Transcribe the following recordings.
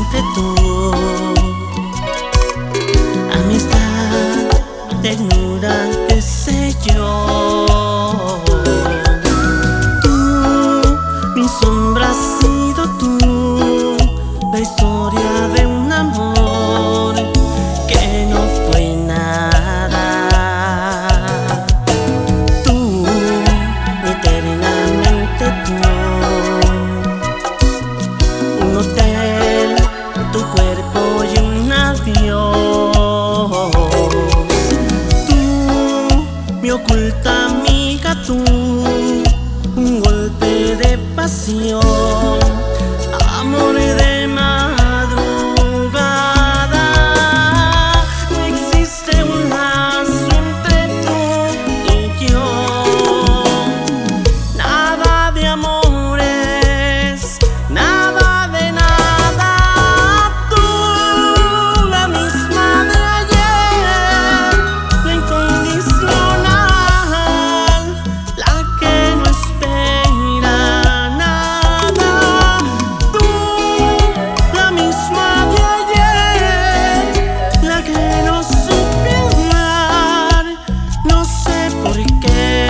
intensamente tú. Amistad, ternura, qué sé yo. Tú, mi sombra has sido tú, la historia de un amor que no fue nada. Tú, eternamente tú. Un hotel, tu cuerpo y un adiós. Tú, mi oculta amiga, tú, un golpe de pasión, amor de madrugada. No existe un lazo entre tú y yo, nada de amores, nada de nada. Tú, la misma de ayer, la incondicional, la que no espera nada. Tú, la misma de ayer, la que no supe amar, no sé por qué.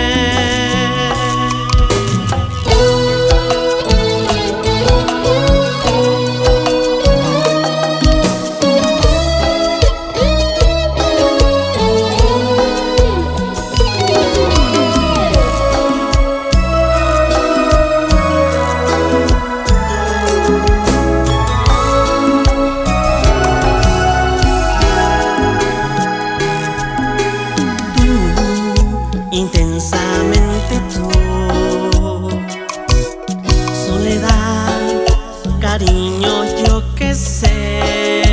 Intensamente tú, soledad, cariño, yo qué sé.